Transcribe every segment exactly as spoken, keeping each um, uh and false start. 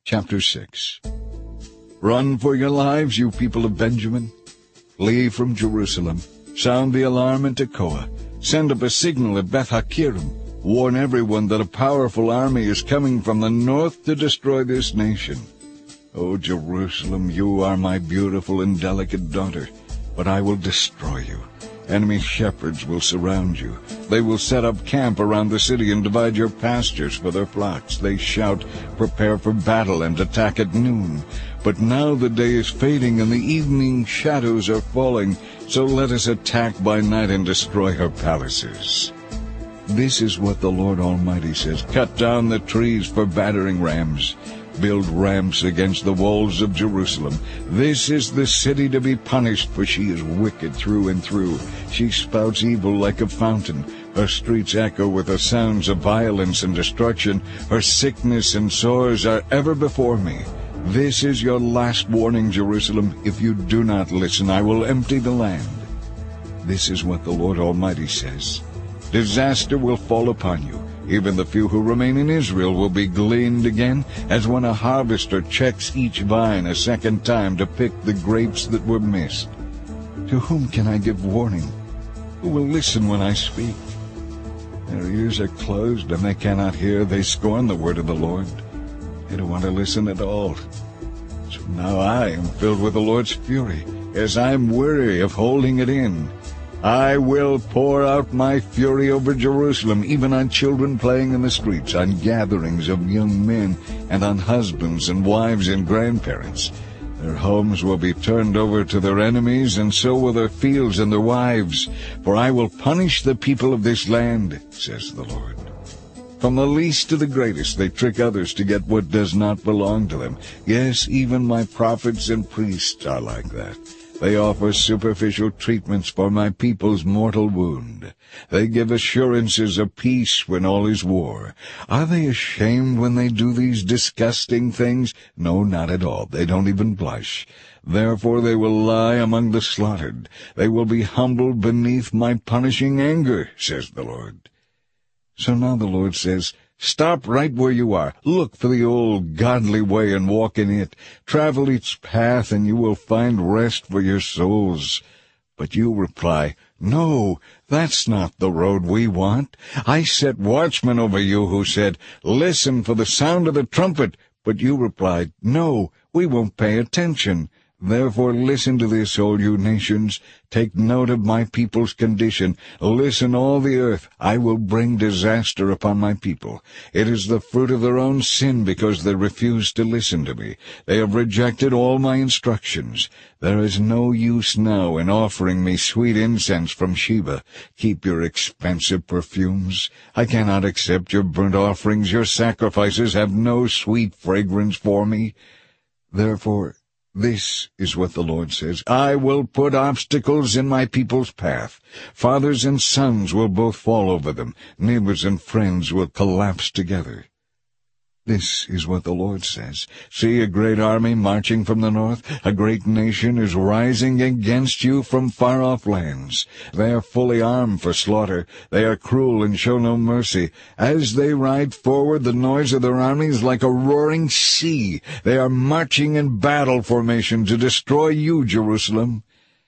Chapter six. Run for your lives, you people of Benjamin. Flee from Jerusalem. Sound the alarm in Tekoa. Send up a signal at Beth-Hakkerem. Warn everyone that a powerful army is coming from the north to destroy this nation. O Jerusalem, you are my beautiful and delicate daughter, but I will destroy you. Enemy shepherds will surround you. They will set up camp around the city and divide your pastures for their flocks. They shout, prepare for battle and attack at noon. But now the day is fading and the evening shadows are falling, so let us attack by night and destroy her palaces. This is what the Lord Almighty says. Cut down the trees for battering rams. Build ramps against the walls of Jerusalem. This is the city to be punished, for she is wicked through and through. She spouts evil like a fountain. Her streets echo with the sounds of violence and destruction. Her sickness and sores are ever before me. This is your last warning, Jerusalem. If you do not listen, I will empty the land. This is what the Lord Almighty says. Disaster will fall upon you. Even the few who remain in Israel will be gleaned again, as when a harvester checks each vine a second time to pick the grapes that were missed. To whom can I give warning? Who will listen when I speak? Their ears are closed and they cannot hear. They scorn the word of the Lord. They don't want to listen at all. So now I am filled with the Lord's fury, as I am weary of holding it in. I will pour out my fury over Jerusalem, even on children playing in the streets, on gatherings of young men, and on husbands and wives and grandparents. Their homes will be turned over to their enemies, and so will their fields and their wives. For I will punish the people of this land, says the Lord. From the least to the greatest, they trick others to get what does not belong to them. Yes, even my prophets and priests are like that. They offer superficial treatments for my people's mortal wound. They give assurances of peace when all is war. Are they ashamed when they do these disgusting things? No, not at all. They don't even blush. Therefore they will lie among the slaughtered. They will be humbled beneath my punishing anger, says the Lord. So now the Lord says, stop right where you are. Look for the old godly way and walk in it. Travel its path, and you will find rest for your souls. But you reply, no, that's not the road we want. I set watchmen over you who said, listen for the sound of the trumpet. But you replied, no, we won't pay attention. Therefore listen to this, all you nations. Take note of my people's condition. Listen, all the earth. I will bring disaster upon my people. It is the fruit of their own sin, because they refuse to listen to me. They have rejected all my instructions. There is no use now in offering me sweet incense from Sheba. Keep your expensive perfumes. I cannot accept your burnt offerings. Your sacrifices have no sweet fragrance for me. Therefore, this is what the Lord says. I will put obstacles in my people's path. Fathers and sons will both fall over them. Neighbors and friends will collapse together. This is what the Lord says. See a great army marching from the north. A great nation is rising against you from far-off lands. They are fully armed for slaughter. They are cruel and show no mercy. As they ride forward, the noise of their army is like a roaring sea. They are marching in battle formation to destroy you, Jerusalem.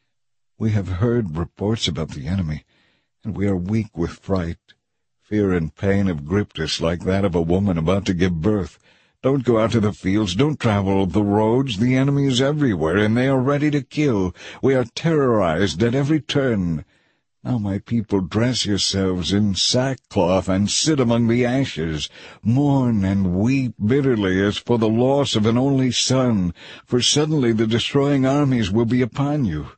We have heard reports about the enemy, and we are weak with fright. Fear and pain have gripped us like that of a woman about to give birth. Don't go out to the fields. Don't travel the roads. The enemy is everywhere, and they are ready to kill. We are terrorized at every turn. Now, my people, dress yourselves in sackcloth and sit among the ashes. Mourn and weep bitterly as for the loss of an only son, for suddenly the destroying armies will be upon you.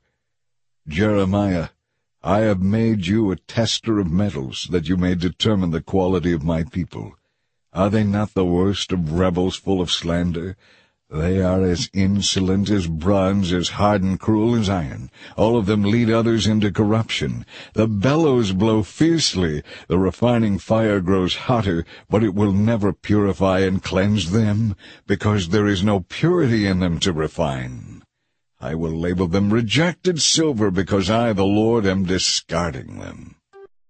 Jeremiah, I have made you a tester of metals, that you may determine the quality of my people. Are they not the worst of rebels full of slander? They are as insolent as bronze, as hard and cruel as iron. All of them lead others into corruption. The bellows blow fiercely. The refining fire grows hotter, but it will never purify and cleanse them, because there is no purity in them to refine. I will label them rejected silver, because I, the Lord, am discarding them.